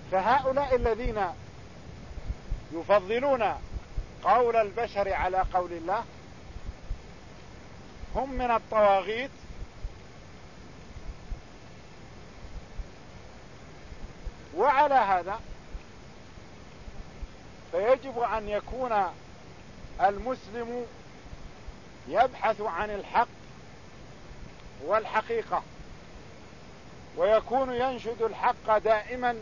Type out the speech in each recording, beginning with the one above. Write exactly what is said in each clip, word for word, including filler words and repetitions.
فهؤلاء الذين يفضلون قول البشر على قول الله هم من الطواغيت، وعلى هذا فيجب أن يكون المسلم يبحث عن الحق والحقيقة، ويكون ينشد الحق دائما،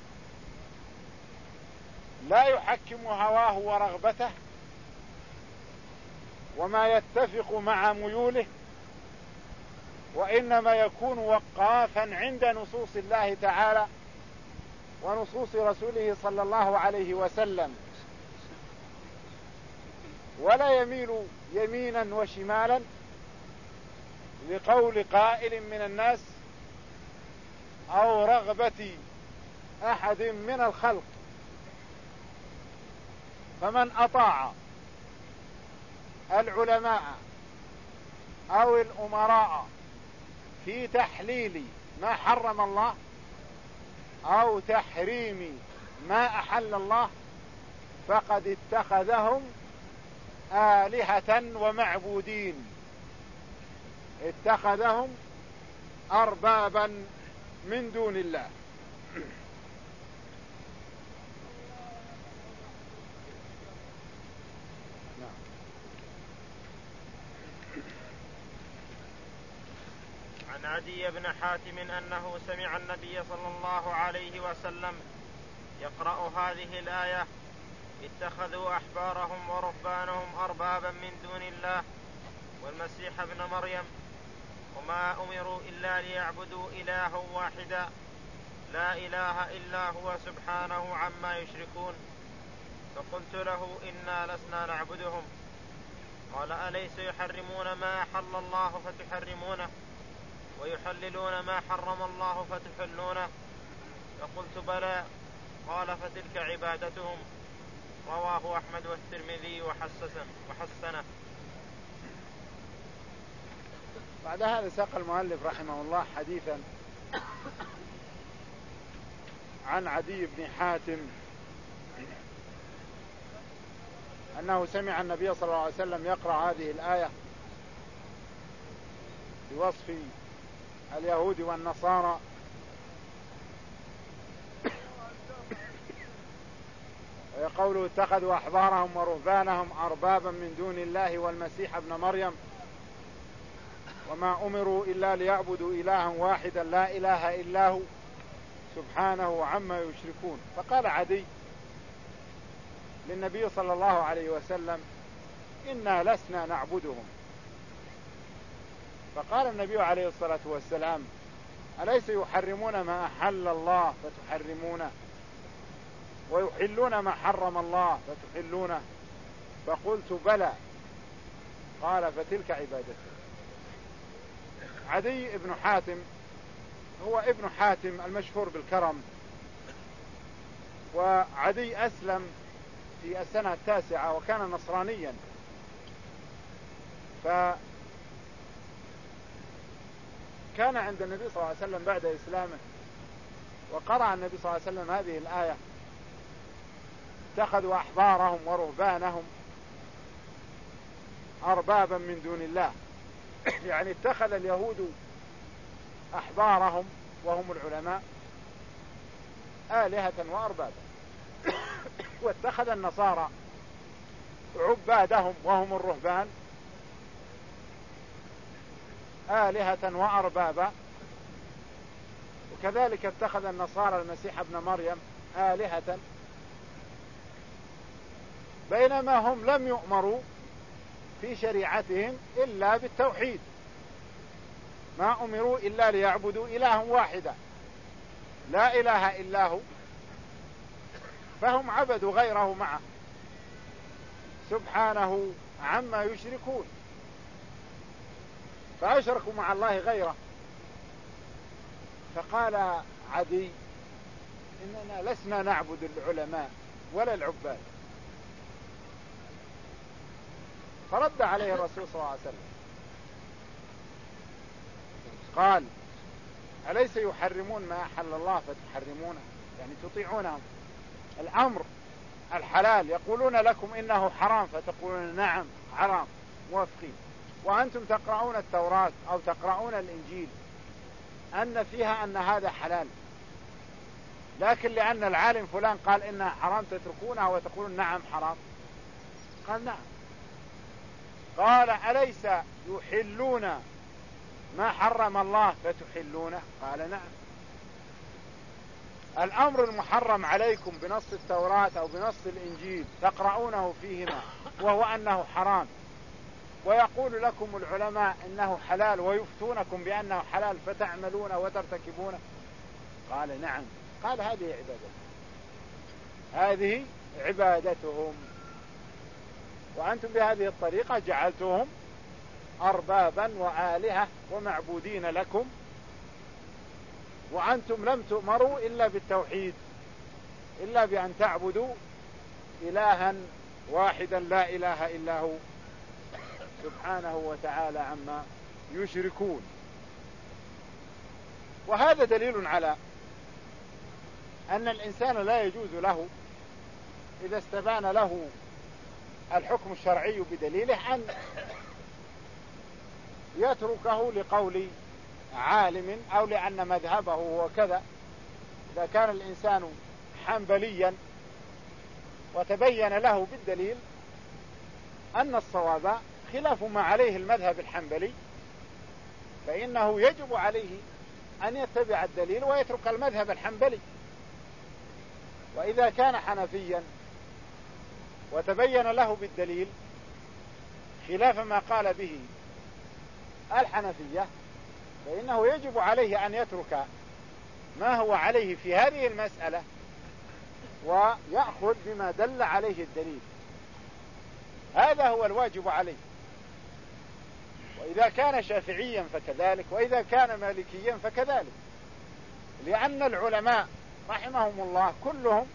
لا يحكم هواه ورغبته وما يتفق مع ميوله، وإنما يكون وقافا عند نصوص الله تعالى ونصوص رسوله صلى الله عليه وسلم، ولا يميل يمينا وشمالا لقول قائل من الناس أو رغبة أحد من الخلق. فمن أطاع العلماء أو الأمراء في تحليل ما حرم الله أو تحريم ما أحل الله فقد اتخذهم آلهة ومعبودين، اتخذهم أربابا من دون الله. عن عدي بن حاتم أنه سمع النبي صلى الله عليه وسلم يقرأ هذه الآية: اتخذوا أحبارهم ورهبانهم أربابا من دون الله والمسيح ابن مريم وما أمروا إلا ليعبدوا إلها واحدا لا إله إلا هو سبحانه عما يشركون. فقلت له: إنا لسنا نعبدهم. قال: أليس يحرمون ما أحل الله فتحرمونه ويحللون ما حرم الله فتحلونه؟ فقلت: بلى. قال: فتلك عبادتهم. رواه أحمد والترمذي وحسنه. بعد هذا ساق المؤلف رحمه الله حديثا عن عدي بن حاتم أنه سمع النبي صلى الله عليه وسلم يقرأ هذه الآية بوصف اليهود والنصارى، ويقول: اتخذوا أحبارهم ورهبانهم أربابا من دون الله والمسيح ابن مريم وما أمروا إلا ليعبدوا إلها واحدا لا إله إلا هو سبحانه عما يشركون. فقال عدي للنبي صلى الله عليه وسلم: إنا لسنا نعبدهم. فقال النبي عليه الصلاة والسلام: أليس يحرمون ما أحل الله فتحرمونه ويحلون ما حرم الله فتحلونه؟ فقلت: بلى. قال: فتلك عبادته. عدي ابن حاتم هو ابن حاتم المشهور بالكرم، وعدي أسلم في السنة التاسعة وكان نصرانيا، فكان عند النبي صلى الله عليه وسلم بعد إسلامه، وقرأ النبي صلى الله عليه وسلم هذه الآية: اتخذوا أحبارهم ورهبانهم أربابا من دون الله. يعني اتخذ اليهود أحبارهم وهم العلماء آلهة وأربابا، واتخذ النصارى عبادهم وهم الرهبان آلهة وأربابا، وكذلك اتخذ النصارى المسيح ابن مريم آلهة، بينما هم لم يؤمروا في شريعتهم إلا بالتوحيد، ما أمروا إلا ليعبدوا إلها واحدا لا إله إلا هو، فهم عبدوا غيره معه سبحانه عما يشركون، فأشركوا مع الله غيره. فقال عدي: إننا لسنا نعبد العلماء ولا العباد. فرد عليه الرسول صلى الله عليه وسلم قال: أليس يحرمون ما أحل الله فتحرمونه يعني تطيعونهم. الأمر الحلال يقولون لكم إنه حرام فتقولون نعم حرام موافقين، وأنتم تقرؤون التوراة أو تقرؤون الإنجيل أن فيها أن هذا حلال، لكن لأن العالم فلان قال إنها حرام تتركونها وتقولون نعم حرام. قال نعم. قال أليس يحلون ما حرم الله فتحلونه؟ قال نعم. الأمر المحرم عليكم بنص التوراة أو بنص الإنجيل تقرؤونه فيهما وهو أنه حرام، ويقول لكم العلماء إنه حلال ويفتونكم بأنه حلال فتعملون وترتكبونه. قال نعم. قال هذه عبادتهم، هذه عبادتهم، وأنتم بهذه الطريقة جعلتهم أربابا وآلهة ومعبودين لكم، وأنتم لم تؤمروا إلا بالتوحيد، إلا بأن تعبدوا إلها واحدا لا إله إلا هو سبحانه وتعالى عما يشركون. وهذا دليل على أن الإنسان لا يجوز له إذا استبان له الحكم الشرعي بدليله أن يتركه لقول عالم أو لأن مذهبه هو كذا. إذا كان الإنسان حنبليا وتبين له بالدليل أن الصواب خلاف ما عليه المذهب الحنبلي، فإنه يجب عليه أن يتبع الدليل ويترك المذهب الحنبلي. وإذا كان حنفيا وتبين له بالدليل خلاف ما قال به الحنفية، فإنه يجب عليه أن يترك ما هو عليه في هذه المسألة ويأخذ بما دل عليه الدليل. هذا هو الواجب عليه. وإذا كان شافعيا فكذلك، وإذا كان مالكيا فكذلك، لأن العلماء رحمهم الله كلهم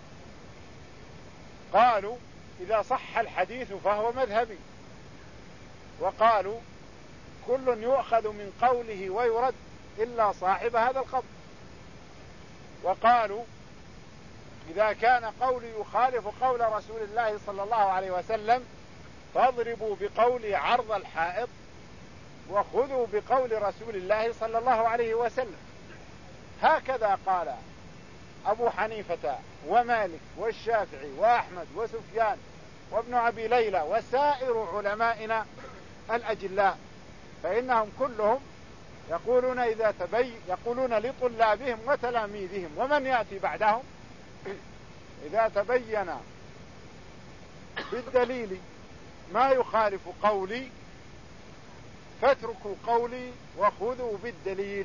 قالوا إذا صح الحديث فهو مذهبي، وقالوا كل يؤخذ من قوله ويرد إلا صاحب هذا القبر، وقالوا إذا كان قولي يخالف قول رسول الله صلى الله عليه وسلم فاضربوا بقولي عرض الحائط وخذوا بقول رسول الله صلى الله عليه وسلم. هكذا قال أبو حنيفة ومالك والشافعي وأحمد وسفيان وابن أبي ليلى وسائر علمائنا الأجلاء، فإنهم كلهم يقولون إذا تبين يقولون لطلابهم وتلاميذهم ومن يأتي بعدهم إذا تبين بالدليل ما يخالف قولي فاتركوا قولي وخذوا بالدليل.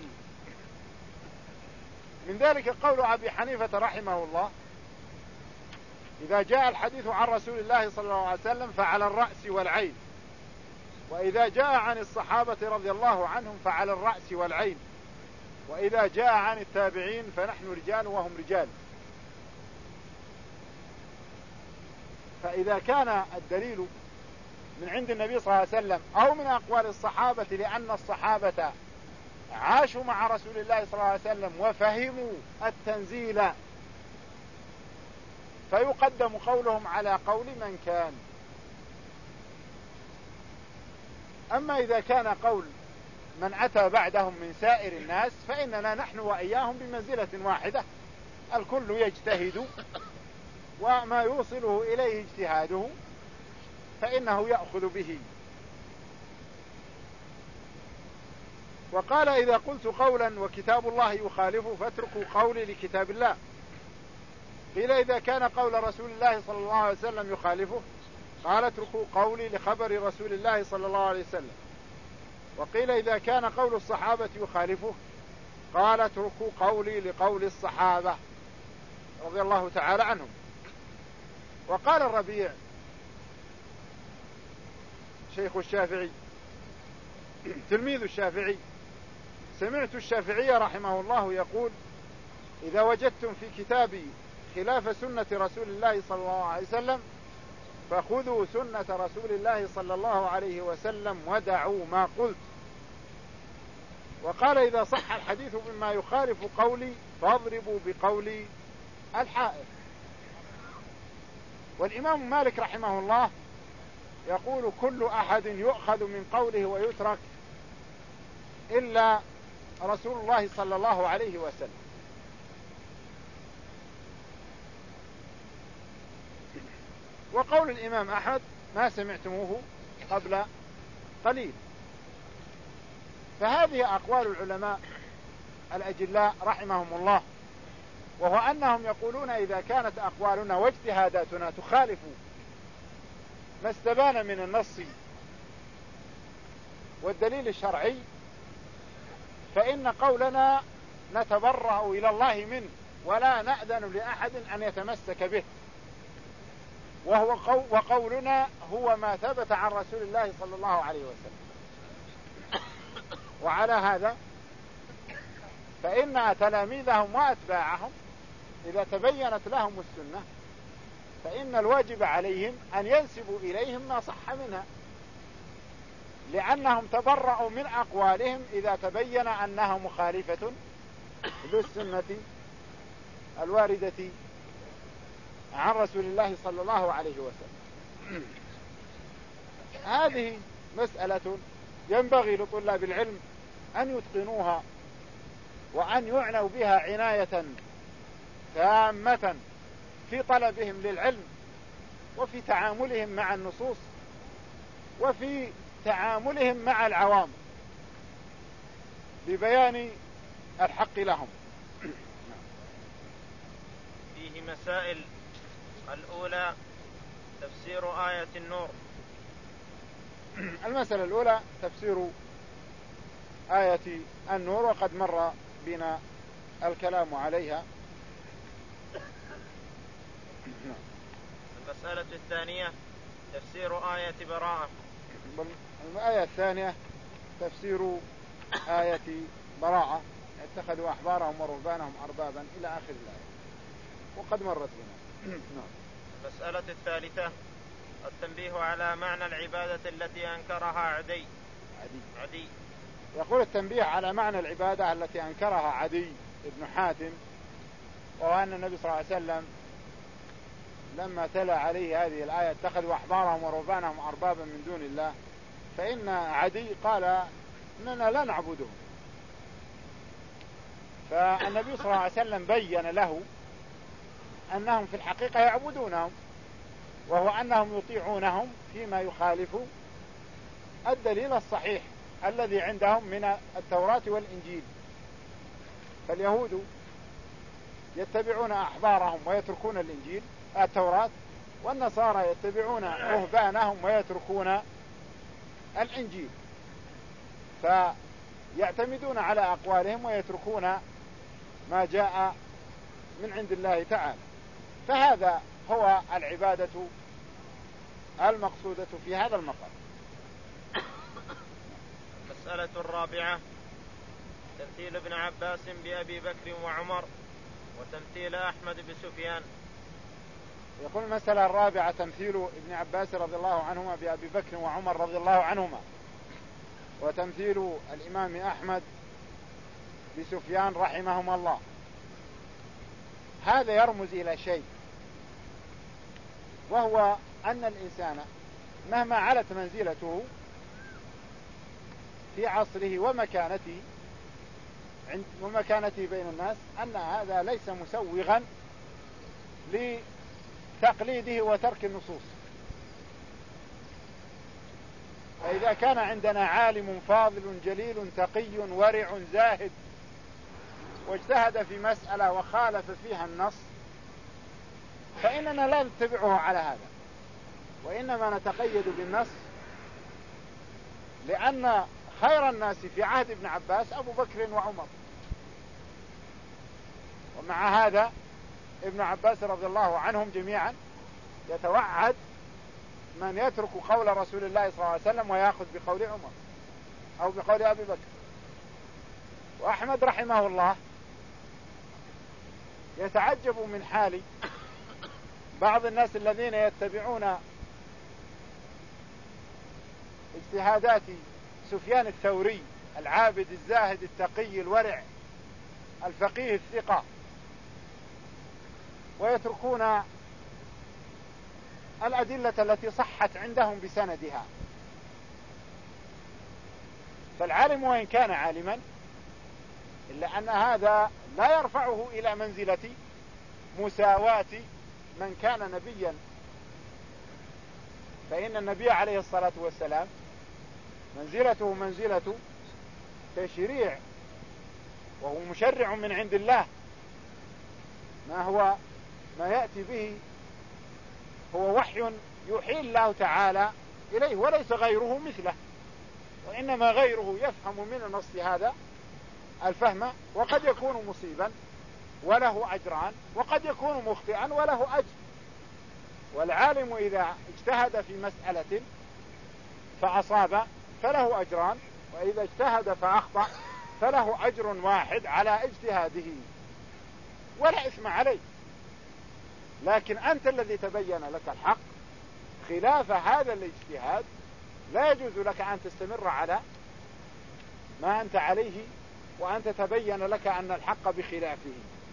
من ذلك قول أبي حنيفة رحمه الله إذا جاء الحديث عن رسول الله صلى الله عليه وسلم فعلى الرأس والعين، وإذا جاء عن الصحابة رضي الله عنهم فعلى الرأس والعين، وإذا جاء عن التابعين فنحن رجال وهم رجال. فإذا كان الدليل من عند النبي صلى الله عليه وسلم أو من أقوال الصحابة، لأن الصحابة عاشوا مع رسول الله صلى الله عليه وسلم وفهموا التنزيل، فيقدم قولهم على قول من كان. أما إذا كان قول من أتى بعدهم من سائر الناس فإننا نحن وإياهم بمنزلة واحدة، الكل يجتهد وما يوصله إليه اجتهاده فإنه يأخذ به. وقال إذا قلت قولا وكتاب الله يخالفه فاتركوا قولي لكتاب الله. قيل إذا كان قول رسول الله صلى الله عليه وسلم يخالفه قال اتركوا قولي لخبر رسول الله صلى الله عليه وسلم. وقيل إذا كان قول الصحابة يخالفه قال اتركوا قولي لقول الصحابة رضي الله تعالى عنهم. وقال الربيع شيخ الشافعي تلميذ الشافعي سمعت الشافعي رحمه الله يقول إذا وجدتم في كتابي خلاف سنة رسول الله صلى الله عليه وسلم فخذوا سنة رسول الله صلى الله عليه وسلم ودعوا ما قلت. وقال إذا صح الحديث بما يخالف قولي فاضربوا بقولي الحائض. والإمام مالك رحمه الله يقول كل أحد يؤخذ من قوله ويترك إلا رسول الله صلى الله عليه وسلم. وقول الإمام أحمد ما سمعتموه قبل قليل. فهذه أقوال العلماء الأجلاء رحمهم الله، وهو أنهم يقولون إذا كانت أقوالنا واجتهاداتنا تخالف ما استبان من النص والدليل الشرعي فإن قولنا نتبرأ إلى الله منه ولا نأذن لأحد أن يتمسك به، وهو قو وقولنا هو ما ثبت عن رسول الله صلى الله عليه وسلم. وعلى هذا فإن تلاميذهم وأتباعهم إذا تبينت لهم السنة فإن الواجب عليهم أن ينسبوا إليهم ما صح منها، لأنهم تبرأوا من أقوالهم إذا تبين أنها مخالفة للسنة الواردة عن رسول الله صلى الله عليه وسلم. هذه مسألة ينبغي لطلاب العلم أن يتقنوها وأن يعنوا بها عناية تامة في طلبهم للعلم وفي تعاملهم مع النصوص وفي تعاملهم مع العوام ببيان الحق لهم. فيه مسائل. الأولى تفسير آية النور. المسألة الأولى تفسير آية النور، وقد مر بنا الكلام عليها. المسألة الثانية تفسير آية براءة. الآية الثانية تفسير آية براءة، اتخذوا أحبارهم ورهبانهم أربابا إلى آخر الآية، وقد مرت بنا. المسألة الثالثة التنبيه على معنى العبادة التي أنكرها عدي. عدي. عدي. يقول التنبيه على معنى العبادة التي أنكرها عدي بن حاتم، وهو أن النبي صلى الله عليه وسلم لما تلا عليه هذه الآية اتخذوا أحبارهم ورهبانهم أربابا من دون الله، فإن عدي قال إننا لا نعبدهم. فالنبي صلى الله عليه وسلم بين له أنهم في الحقيقة يعبدونهم، وهو أنهم يطيعونهم فيما يخالف الدليل الصحيح الذي عندهم من التوراة والإنجيل. فاليهود يتبعون أحبارهم ويتركون الإنجيل التوراة، والنصارى يتبعون رهبانهم ويتركون الإنجيل، فيعتمدون على أقوالهم ويتركون ما جاء من عند الله تعالى. فهذا هو العبادة المقصودة في هذا المقام. المسألة الرابعة تمثيل ابن عباس بأبي بكر وعمر وتمثيل أحمد بسفيان. يقول المسألة الرابعة تمثيل ابن عباس رضي الله عنهما بأبي بكر وعمر رضي الله عنهما، وتمثيل الإمام أحمد بسفيان رحمهما الله. هذا يرمز إلى شيء، وهو أن الإنسان مهما علت منزلته في عصره ومكانته ومكانته بين الناس أن هذا ليس مسوغا لتقليده وترك النصوص. فإذا كان عندنا عالم فاضل جليل تقي ورع زاهد واجتهد في مسألة وخالف فيها النص فإننا لا نتبعه على هذا، وإنما نتقيد بالنص، لأن خير الناس في عهد ابن عباس أبو بكر وعمر. ومع هذا ابن عباس رضي الله عنهم جميعا يتوعد من يترك قول رسول الله صلى الله عليه وسلم ويأخذ بقول عمر أو بقول أبي بكر. وأحمد رحمه الله يتعجب من حال بعض الناس الذين يتبعون اجتهادات سفيان الثوري العابد الزاهد التقي الورع الفقيه الثقة، ويتركون الأدلة التي صحت عندهم بسندها. فالعالم وإن كان عالما إلا أن هذا لا يرفعه إلى منزلة مساواة من كان نبيا، فإن النبي عليه الصلاة والسلام منزلته منزلة تشريع، وهو مشرع من عند الله، ما هو ما يأتي به هو وحي يوحي الله تعالى إليه وليس غيره مثله، وإنما غيره يفهم من النص هذا الفهم، وقد يكون مصيبا وله أجران، وقد يكون مخطئا وله أجر. والعالم إذا اجتهد في مسألة فأصاب فله أجران، وإذا اجتهد فأخطأ فله أجر واحد على اجتهاده ولا إثم عليه. لكن أنت الذي تبين لك الحق خلاف هذا الاجتهاد لا يجوز لك أن تستمر على ما أنت عليه وأنت تبين لك أن الحق بخلافه.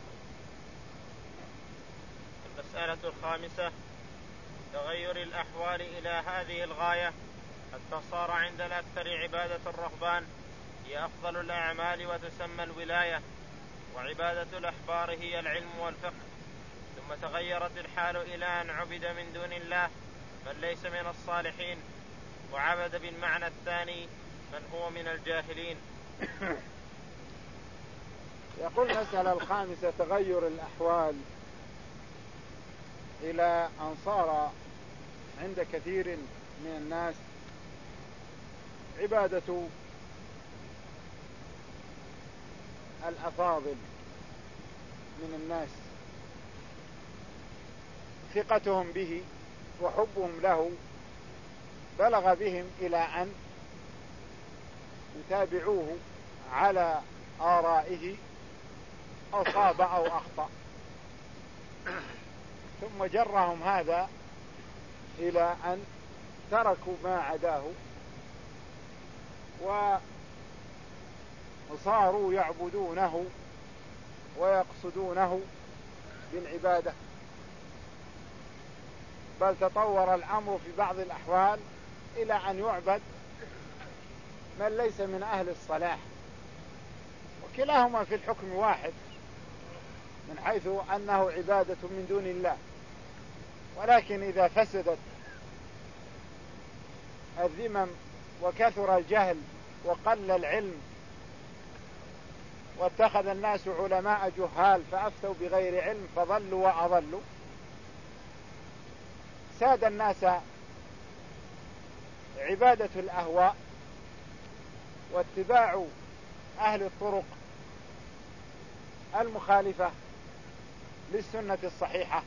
المسألة الخامسة: تغير الأحوال إلى هذه الغاية حتى صار عند الأكثر عبادة الرهبان هي أفضل الأعمال وتسمى الولاية، وعبادة الأحبار هي العلم والفقه. ثم تغيرت الحال إلى أن عبد من دون الله من ليس من الصالحين، وعبد بالمعنى الثاني من هو من الجاهلين. يقول المسألة الخامسة: تغير الأحوال إلى أن صار عند كثير من الناس عبادة الأفاضل من الناس، ثقتهم به وحبهم له بلغ بهم إلى أن يتابعوه على آرائه أصاب أو أخطأ، ثم جرهم هذا إلى أن تركوا ما عداه وصاروا يعبدونه ويقصدونه بالعبادة. بل تطور الأمر في بعض الأحوال إلى أن يعبد من ليس من أهل الصلاح، وكلاهما في الحكم واحد من حيث أنه عبادة من دون الله. ولكن إذا فسدت الذمم وكثر الجهل وقل العلم واتخذ الناس علماء جهال فأفتوا بغير علم فضلوا وأضلوا، ساد الناس عبادة الأهواء واتباع أهل الطرق المخالفة للسنة الصحيحة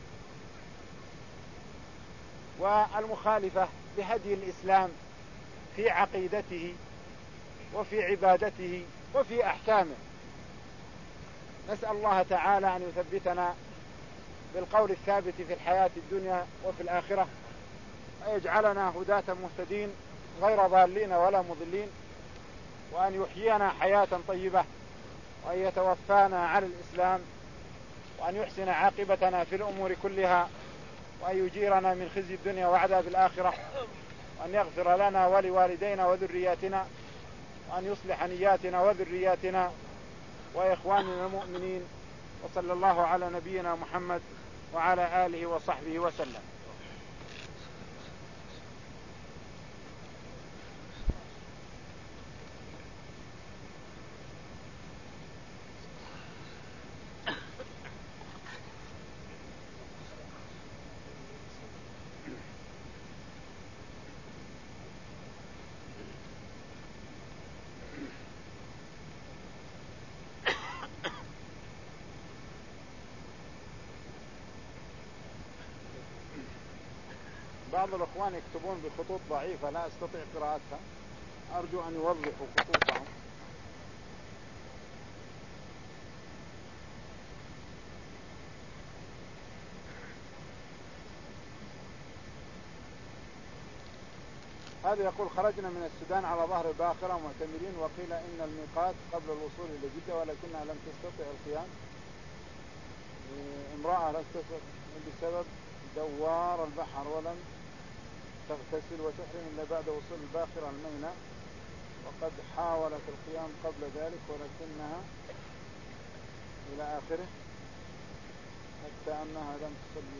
والمخالفة بهدي الإسلام في عقيدته وفي عبادته وفي أحكامه. نسأل الله تعالى أن يثبتنا بالقول الثابت في الحياة الدنيا وفي الآخرة، ويجعلنا هداة مهتدين غير ضالين ولا مضلين، وأن يحيينا حياة طيبة، وأن يتوفانا على الإسلام، وأن يحسن عاقبتنا في الأمور كلها، وأن يجيرنا من خزي الدنيا وعذاب الآخرة، وأن يغفر لنا ولوالدينا وذرياتنا، وأن يصلح نياتنا وذرياتنا وإخواننا المؤمنين. وصلى الله على نبينا محمد وعلى آله وصحبه وسلم. بعض الأخوان يكتبون بخطوط ضعيفة لا أستطيع قراءتها، أرجو أن يوضحوا خطوطهم. هذا يقول: خرجنا من السودان على ظهر الباخرة معتمرين، وقيل إن الميقات قبل الوصول إلى جدة ولكنها لم تستطع القيام امرأة اغتسلت بسبب دوار البحر ولم تغتسل وتحرم إلا بعد وصول الباخرة الميناء، وقد حاولت القيام قبل ذلك ولكنها إلى آخره حتى أنها لم تصلي.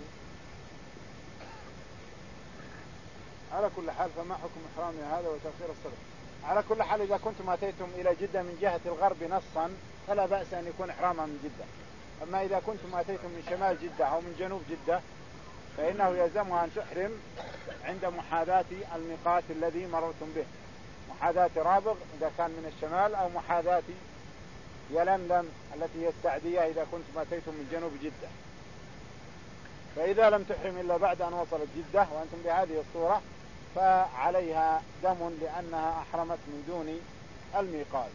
على كل حال فما حكم إحرامها هذا وتأخير الصلاة؟ على كل حال إذا كنتم أتيتم إلى جدة من جهة الغرب نصا فلا بأس أن يكون إحرامها من جدة. أما إذا كنتم أتيتم من شمال جدة أو من جنوب جدة فإنه يلزمها أن تحرم عند محاذاة الميقات الذي مررتم به، محاذاة رابغ إذا كان من الشمال، أو محاذاة يلملم التي هي السعدية إذا كنتم أتيتم من جنوب جدة. فإذا لم تحرم إلا بعد أن وصلت جدة وأنتم بهذه الصورة فعليها دم لأنها أحرمت من دون الميقات.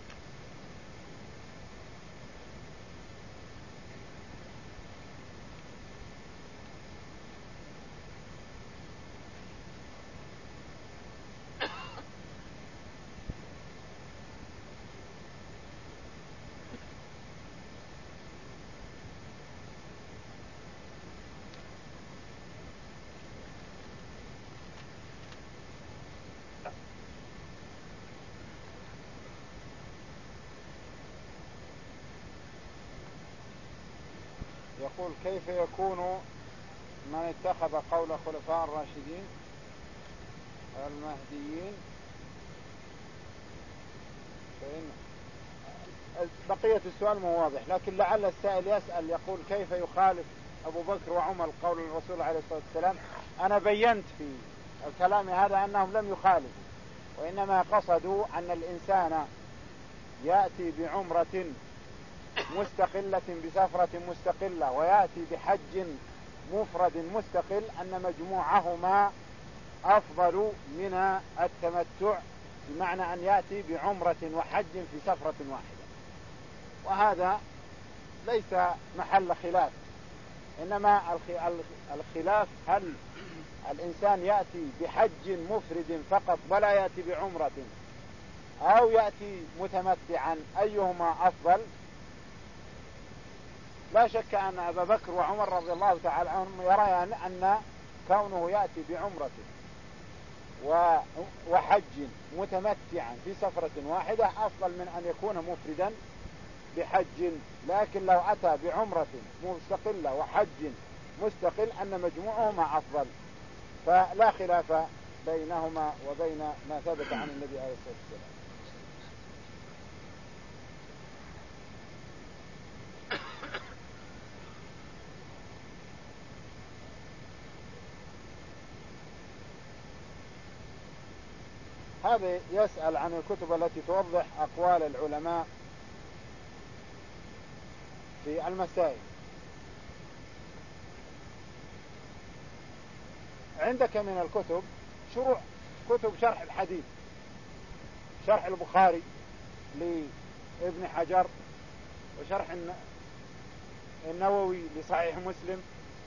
يقول كيف يكون من اتخذ قول خلفاء الراشدين المهديين، فإن بقية السؤال مو واضح، لكن لعل السائل يسأل يقول كيف يخالف أبو بكر وعمر قول الرسول عليه الصلاة والسلام. أنا بينت في الكلام هذا أنهم لم يخالفوا، وإنما قصدوا أن الإنسان يأتي بعمرة مستقلة بسفرة مستقلة ويأتي بحج مفرد مستقل، أن مجموعهما أفضل من التمتع، بمعنى أن يأتي بعمرة وحج في سفرة واحدة. وهذا ليس محل خلاف، إنما الخلاف هل الإنسان يأتي بحج مفرد فقط ولا يأتي بعمرة، أو يأتي متمتعا، أيهما أفضل؟ لا شك أن أبا بكر وعمر رضي الله تعالى عنهم يريان أن كونه يأتي بعمرة وحج متمتعا في سفرة واحدة أفضل من أن يكون مفردا بحج. لكن لو أتى بعمرة مستقلة وحج مستقل أن مجموعهما أفضل، فلا خلاف بينهما وبين ما ثبت عن النبي عليه الصلاة والسلام. هذا يسأل عن الكتب التي توضح أقوال العلماء في المسائل. عندك من الكتب شروع كتب شرح الحديث، شرح البخاري لابن حجر، وشرح النووي لصحيح مسلم،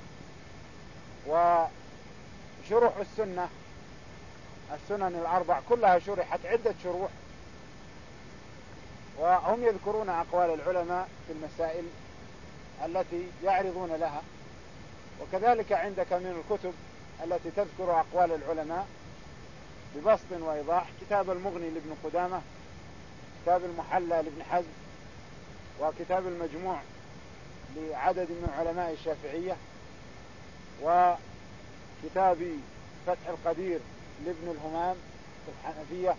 وشروح السنة السنن الأربع كلها شرحت عدة شروح، وهم يذكرون أقوال العلماء في المسائل التي يعرضون لها. وكذلك عندك من الكتب التي تذكر أقوال العلماء ببسط وإيضاح كتاب المغني لابن قدامة، كتاب المحلى لابن حزم، وكتاب المجموع لعدد من علماء الشافعية، وكتاب فتح القدير لابن الهمام في الحنفية،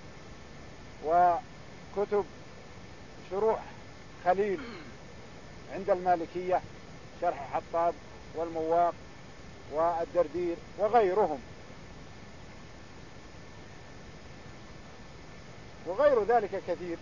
وكتب شروح خليل عند المالكية، شرح حطاب والمواق والدردير وغيرهم، وغير ذلك كثير.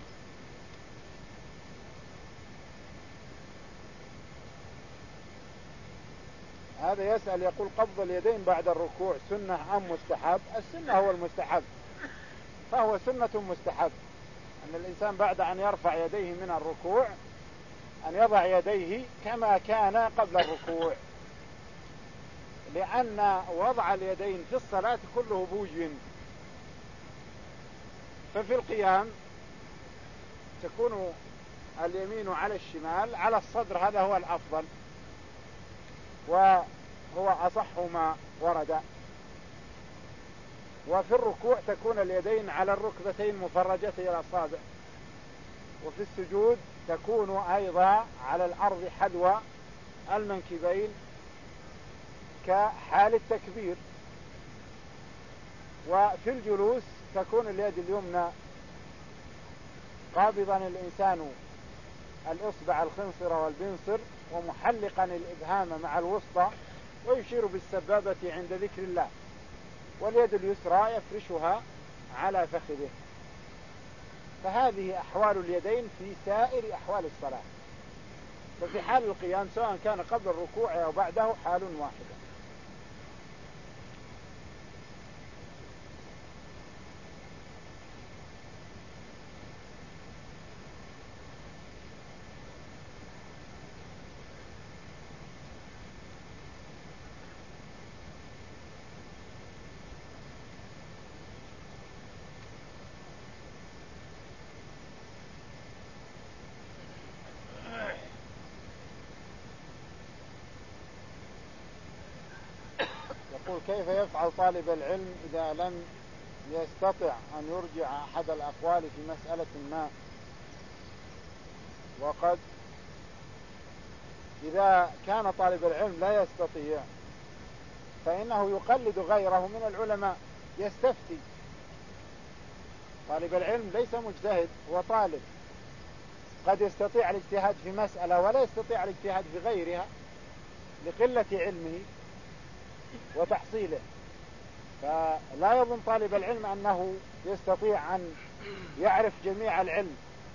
هذا يسأل يقول قبض اليدين بعد الركوع سنة أم مستحب؟ السنة هو المستحب، فهو سنة مستحب أن الإنسان بعد أن يرفع يديه من الركوع أن يضع يديه كما كان قبل الركوع، لأن وضع اليدين في الصلاة كله بوجه. ففي القيام تكون اليمين على الشمال على الصدر، هذا هو الأفضل، وهو أصح ما ورد. وفي الركوع تكون اليدين على الركبتين مفرجتي الأصابع، وفي السجود تكون أيضا على الأرض حذو المنكبين كحال التكبير. وفي الجلوس تكون اليد اليمنى قابضا الإنسان الإصبع الخنصر والبنصر ومحلقا الإبهام مع الوسطى ويشير بالسبابة عند ذكر الله، واليد اليسرى يفرشها على فخذه. فهذه أحوال اليدين في سائر أحوال الصلاة. ففي حال القيام سواء كان قبل الركوع أو بعده حال واحدة. كيف يفعل طالب العلم إذا لم يستطع أن يرجع أحد الأقوال في مسألة ما؟ وقد إذا كان طالب العلم لا يستطيع فإنه يقلد غيره من العلماء، يستفتي. طالب العلم ليس مجتهد، هو طالب، قد يستطيع الاجتهاد في مسألة ولا يستطيع الاجتهاد في غيرها لقلة علمه وتحصيله. فلا يظن طالب العلم أنه يستطيع أن يعرف جميع العلم،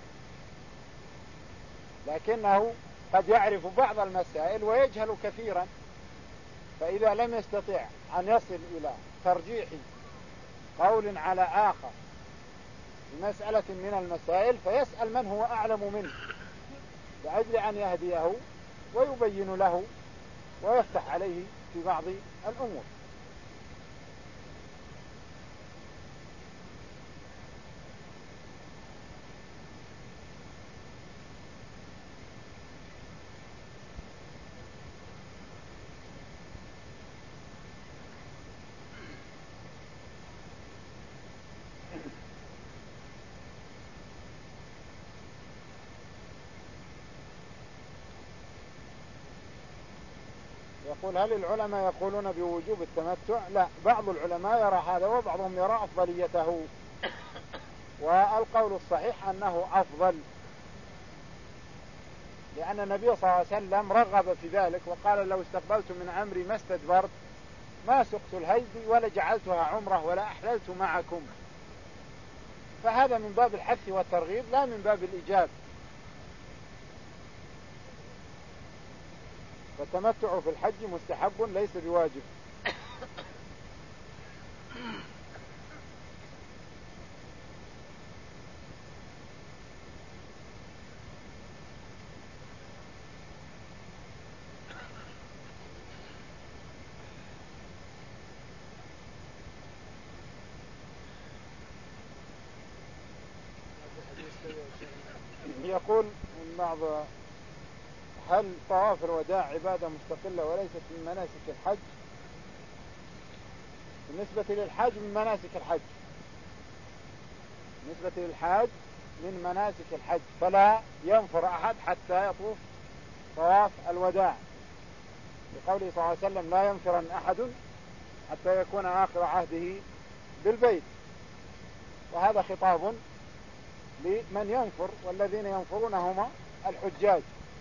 لكنه قد يعرف بعض المسائل ويجهل كثيرا. فإذا لم يستطع أن يصل إلى ترجيح قول على آخر في مسألة من المسائل فيسأل من هو أعلم منه لأجل أن يهديه ويبين له ويفتح عليه في بعض الأمور. يقول: هل العلماء يقولون بوجوب التمتع؟ لا، بعض العلماء يرى هذا وبعضهم يرى أفضليته، والقول الصحيح أنه أفضل، لأن النبي صلى الله عليه وسلم رغب في ذلك وقال: لو استقبلت من أمري ما استدبرت ما سقت الهدي ولا جعلتها عمره ولا أحللت معكم. فهذا من باب الحث والترغيب لا من باب الإيجاب. فالتمتع في الحج مستحب ليس بواجب. يقول من بعض: هل طواف الوداع عبادة مستقلة وليست من مناسك الحج؟ بالنسبة للحج من مناسك الحج، بالنسبة للحاج من مناسك الحج، فلا ينفر أحد حتى يطوف طواف الوداع، لقوله صلى الله عليه وسلم: لا ينفرن أحد حتى يكون آخر عهده بالبيت. وهذا خطاب لمن ينفر، والذين ينفرون هم الحجاج.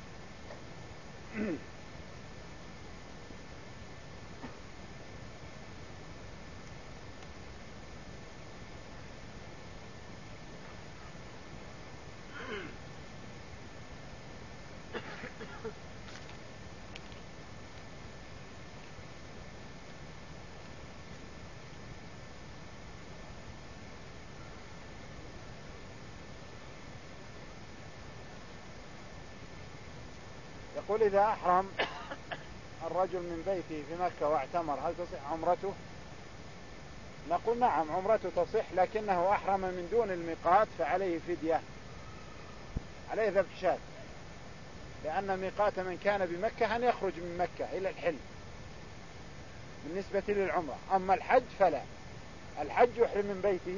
يقول: إذا أحرم الرجل من بيته في مكة واعتمر هل تصح عمرته؟ نقول: نعم، عمرته تصح، لكنه أحرم من دون الميقات فعليه فدية، عليه ذبح شاة، لأن ميقات من كان بمكة أن يخرج من مكة إلى الحل بالنسبة للعمرة. أما الحج فلا، الحج يحرم من بيته،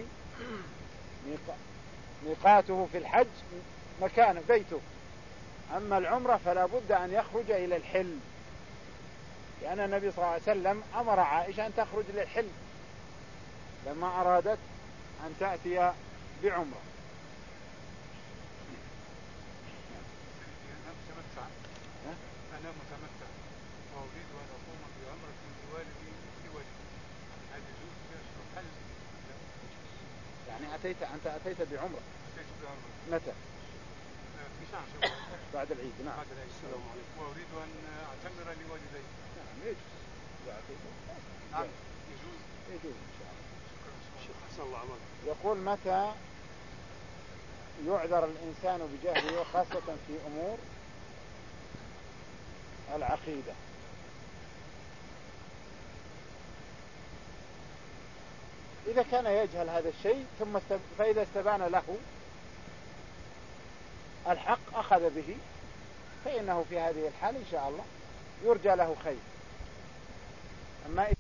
ميقاته في الحج مكان بيته. أما العمرة فلا بد أن يخرج إلى الحل، لأن النبي صلى الله عليه وسلم أمر عائشة أن تخرج للحل لما أرادت أن تأتي بعمرة. أنا متمتع وأريد أن أقوم بعمرة لوالدي لوالدي، هل يجوز في الحل؟ يعني أتيت أنت أتيت بعمرة؟ أتيت بعمرة. متى؟ في شهر شوال بعد العيد. نعم. بعد العيد. السلام عليكم. وأريد أن أعتمر لوالدي. نعم يجوز. نعم يجوز. يجوز إن شاء الله. شكرا. أحسن الله عملك. يقول متى يعذر الإنسان بجهله خاصة في أمور العقيدة؟ إذا كان يجهل هذا الشيء ثم استب... فإذا استبان له الحق أخذ به، فإنه في هذه الحال إن شاء الله يرجى له خير. أما